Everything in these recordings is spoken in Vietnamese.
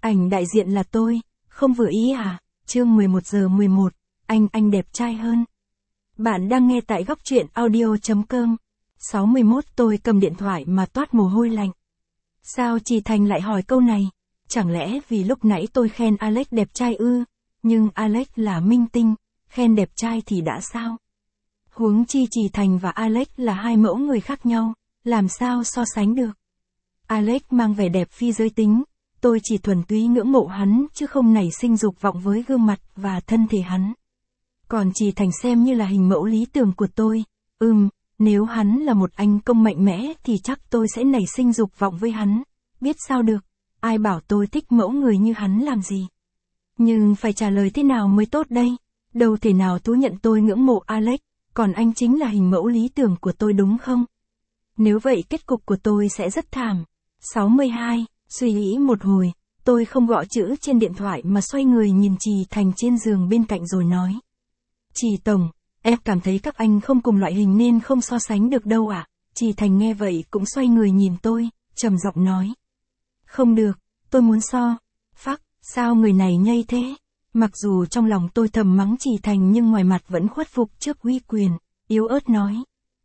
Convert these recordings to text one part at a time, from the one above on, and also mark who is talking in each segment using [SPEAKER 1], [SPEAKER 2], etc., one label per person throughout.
[SPEAKER 1] Ảnh đại diện là tôi, không vừa ý à? Chương 11:11, anh đẹp trai hơn. Bạn đang nghe tại góc truyện audio.com. 61 tôi cầm điện thoại mà toát mồ hôi lạnh. Sao Trì Thành lại hỏi câu này? Chẳng lẽ vì lúc nãy tôi khen Alex đẹp trai ư? Nhưng Alex là minh tinh, khen đẹp trai thì đã sao? Huống chi Trì Thành và Alex là hai mẫu người khác nhau, làm sao so sánh được? Alex mang vẻ đẹp phi giới tính, tôi chỉ thuần túy ngưỡng mộ hắn chứ không nảy sinh dục vọng với gương mặt và thân thể hắn. Còn Trì Thành xem như là hình mẫu lý tưởng của tôi, nếu hắn là một anh công mạnh mẽ thì chắc tôi sẽ nảy sinh dục vọng với hắn, biết sao được, ai bảo tôi thích mẫu người như hắn làm gì. Nhưng phải trả lời thế nào mới tốt đây? Đâu thể nào thú nhận tôi ngưỡng mộ Alex, còn anh chính là hình mẫu lý tưởng của tôi đúng không? Nếu vậy kết cục của tôi sẽ rất thảm. 62, suy nghĩ một hồi, tôi không gõ chữ trên điện thoại mà xoay người nhìn Trì Thành trên giường bên cạnh rồi nói. Trì Tổng, em cảm thấy các anh không cùng loại hình nên không so sánh được đâu ạ. Trì Thành nghe vậy cũng xoay người nhìn tôi, trầm giọng nói. Không được, tôi muốn so. Phắc, sao người này nhây thế? Mặc dù trong lòng tôi thầm mắng Trì Thành nhưng ngoài mặt vẫn khuất phục trước uy quyền, yếu ớt nói.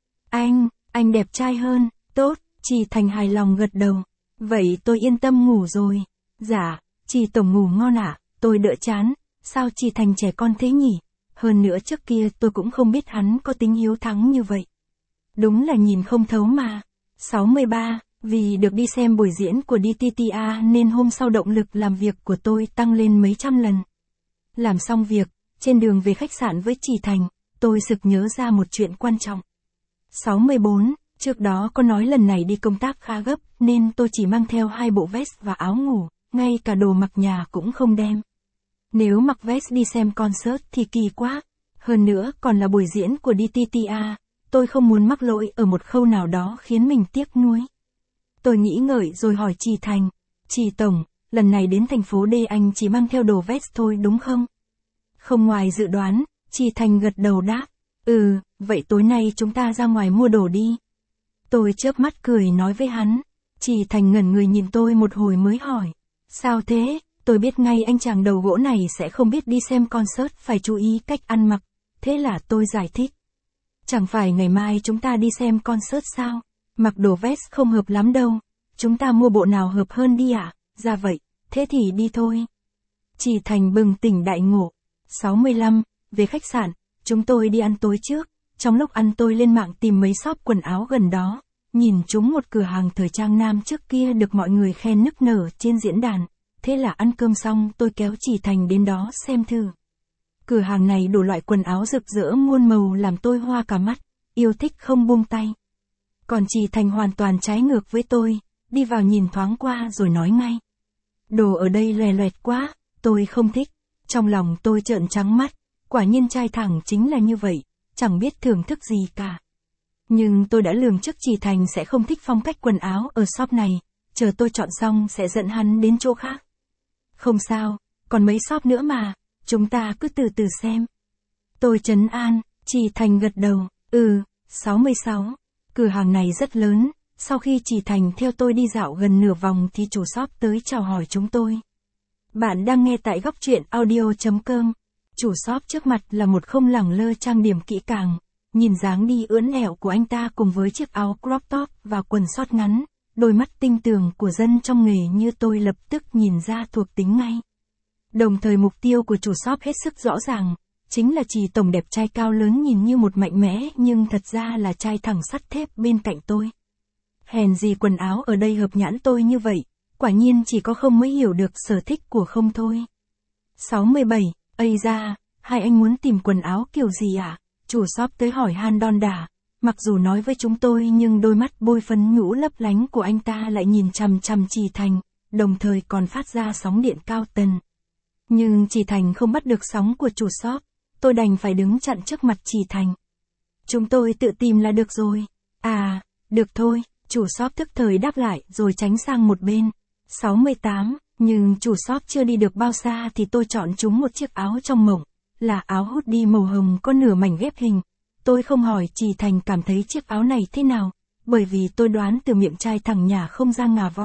[SPEAKER 1] Anh đẹp trai hơn, tốt, Trì Thành hài lòng gật đầu. Vậy tôi yên tâm ngủ rồi. Dạ, Trì Tổng ngủ ngon ạ, tôi đỡ chán, sao Trì Thành trẻ con thế nhỉ? Hơn nữa trước kia tôi cũng không biết hắn có tính hiếu thắng như vậy. Đúng là nhìn không thấu mà. 63, vì được đi xem buổi diễn của DTTA nên hôm sau động lực làm việc của tôi tăng lên mấy trăm lần. Làm xong việc, trên đường về khách sạn với Trì Thành, tôi sực nhớ ra một chuyện quan trọng. 64, trước đó có nói lần này đi công tác khá gấp nên tôi chỉ mang theo 2 bộ vest và áo ngủ, ngay cả đồ mặc nhà cũng không đem. Nếu mặc vest đi xem concert thì kỳ quá, hơn nữa còn là buổi diễn của DTTA, tôi không muốn mắc lỗi ở một khâu nào đó khiến mình tiếc nuối. Tôi nghĩ ngợi rồi hỏi Trì Thành, Trì Tổng, lần này đến thành phố D anh chỉ mang theo đồ vest thôi đúng không? Không ngoài dự đoán, Trì Thành gật đầu đáp, vậy tối nay chúng ta ra ngoài mua đồ đi. Tôi chớp mắt cười nói với hắn, Trì Thành ngẩn người nhìn tôi một hồi mới hỏi, sao thế? Tôi biết ngay anh chàng đầu gỗ này sẽ không biết đi xem concert phải chú ý cách ăn mặc, thế là tôi giải thích. Chẳng phải ngày mai chúng ta đi xem concert sao? Mặc đồ vest không hợp lắm đâu, chúng ta mua bộ nào hợp hơn đi ạ? Ra vậy, thế thì đi thôi. Trì Thành bừng tỉnh đại ngộ. 65, về khách sạn, chúng tôi đi ăn tối trước, trong lúc ăn tôi lên mạng tìm mấy shop quần áo gần đó, nhìn chúng một cửa hàng thời trang nam trước kia được mọi người khen nức nở trên diễn đàn. Thế là ăn cơm xong tôi kéo Trì Thành đến đó xem thử. Cửa hàng này đủ loại quần áo rực rỡ muôn màu làm tôi hoa cả mắt, yêu thích không buông tay. Còn Trì Thành hoàn toàn trái ngược với tôi, đi vào nhìn thoáng qua rồi nói ngay. Đồ ở đây loè loẹt quá, tôi không thích. Trong lòng tôi trợn trắng mắt, quả nhiên trai thẳng chính là như vậy, chẳng biết thưởng thức gì cả. Nhưng tôi đã lường trước Trì Thành sẽ không thích phong cách quần áo ở shop này, chờ tôi chọn xong sẽ dẫn hắn đến chỗ khác. Không sao, còn mấy shop nữa mà, chúng ta cứ từ từ xem. Tôi trấn an, Trì Thành gật đầu, 66, cửa hàng này rất lớn, sau khi Trì Thành theo tôi đi dạo gần nửa vòng thì chủ shop tới chào hỏi chúng tôi. Bạn đang nghe tại góc truyện audio.com, chủ shop trước mặt là một không lẳng lơ trang điểm kỹ càng, nhìn dáng đi ưỡn ẹo của anh ta cùng với chiếc áo crop top và quần short ngắn. Đôi mắt tinh tường của dân trong nghề như tôi lập tức nhìn ra thuộc tính ngay. Đồng thời mục tiêu của chủ shop hết sức rõ ràng, chính là Trì Tổng đẹp trai cao lớn nhìn như một mạnh mẽ nhưng thật ra là trai thẳng sắt thép bên cạnh tôi. Hèn gì quần áo ở đây hợp nhãn tôi như vậy, quả nhiên chỉ có không mới hiểu được sở thích của không thôi. 67, ây da, hai anh muốn tìm quần áo kiểu gì ạ? Chủ shop tới hỏi han đon đả. Mặc dù nói với chúng tôi nhưng đôi mắt bôi phấn nhũ lấp lánh của anh ta lại nhìn chằm chằm Trì Thành, đồng thời còn phát ra sóng điện cao tần. Nhưng Trì Thành không bắt được sóng của chủ shop, tôi đành phải đứng chặn trước mặt Trì Thành. Chúng tôi tự tìm là được rồi. À, được thôi, chủ shop tức thời đáp lại rồi tránh sang một bên. 68, nhưng chủ shop chưa đi được bao xa thì tôi chọn chúng một chiếc áo trong mộng, là áo hoodie màu hồng có nửa mảnh ghép hình. Tôi không hỏi Trì Thành cảm thấy chiếc áo này thế nào, bởi vì tôi đoán từ miệng trai thẳng nhả không ra ngà voi,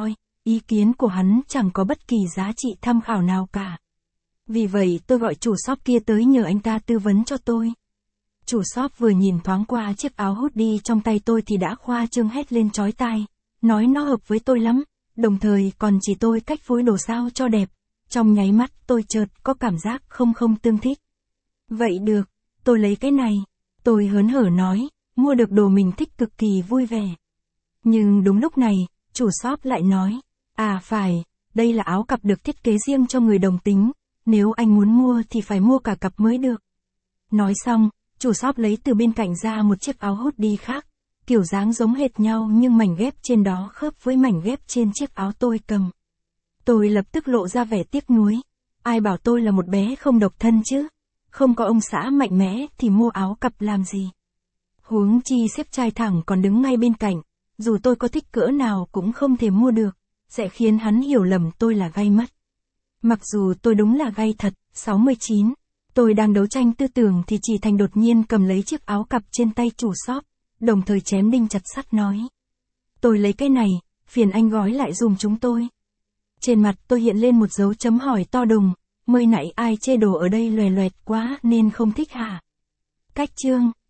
[SPEAKER 1] ý kiến của hắn chẳng có bất kỳ giá trị tham khảo nào cả. Vì vậy tôi gọi chủ shop kia tới nhờ anh ta tư vấn cho tôi. Chủ shop vừa nhìn thoáng qua chiếc áo hoodie trong tay tôi thì đã khoa trương hét lên chói tai, nói nó hợp với tôi lắm, đồng thời còn chỉ tôi cách phối đồ sao cho đẹp. Trong nháy mắt tôi chợt có cảm giác không tương thích. Vậy được, tôi lấy cái này. Tôi hớn hở nói, mua được đồ mình thích cực kỳ vui vẻ. Nhưng đúng lúc này, chủ shop lại nói, à phải, đây là áo cặp được thiết kế riêng cho người đồng tính, nếu anh muốn mua thì phải mua cả cặp mới được. Nói xong, chủ shop lấy từ bên cạnh ra một chiếc áo hoodie khác, kiểu dáng giống hệt nhau nhưng mảnh ghép trên đó khớp với mảnh ghép trên chiếc áo tôi cầm. Tôi lập tức lộ ra vẻ tiếc nuối. Ai bảo tôi là một bé không độc thân chứ? Không có ông xã mạnh mẽ thì mua áo cặp làm gì? Huống chi sếp trai thẳng còn đứng ngay bên cạnh, dù tôi có thích cỡ nào cũng không thể mua được, sẽ khiến hắn hiểu lầm tôi là gay mất. Mặc dù tôi đúng là gay thật. 69. Tôi đang đấu tranh tư tưởng thì chị Thành đột nhiên cầm lấy chiếc áo cặp trên tay chủ shop, đồng thời chém đinh chặt sắt nói. Tôi lấy cái này, phiền anh gói lại dùm chúng tôi. Trên mặt tôi hiện lên một dấu chấm hỏi to đùng, mới nãy ai chê đồ ở đây loè loẹt quá nên không thích hả? Cách chương